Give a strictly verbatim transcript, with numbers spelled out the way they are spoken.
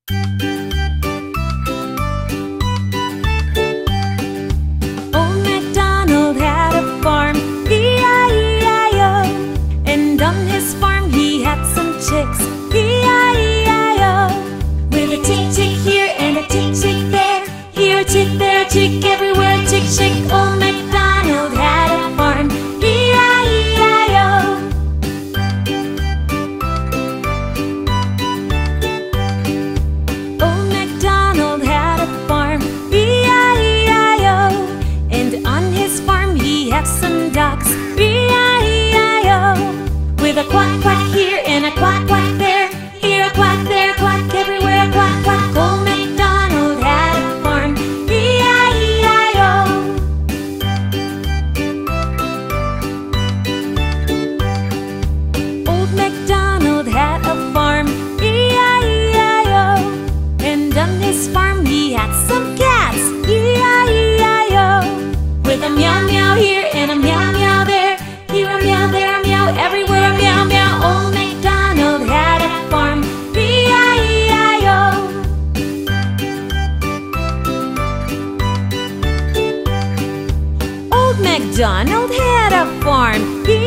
Old MacDonald had a farm, E I E I O. And on his farm he had some chicks, E I E I O. With a tick tick here and a tick tick there, here a tick, there a tick, everywhere a tick tick. Old MacDonald had a farm, E I E I O. Old MacDonald had a farm, E I E I O. And on his farm he had some ducks, E I E I O. With a quack quack here and a quack quack there, here a quack, there a quack, everywhere a quack quack. Old MacDonald had a farm, E I E I O. Old MacDonald had a farm, E I E I O. And on his farm he had some cats, E I E I O. With a meow meow here and a meow meow there, here a meow, there a meow, everywhere a meow meow. Old MacDonald had a farm, E I E I O. Old MacDonald had a farm, E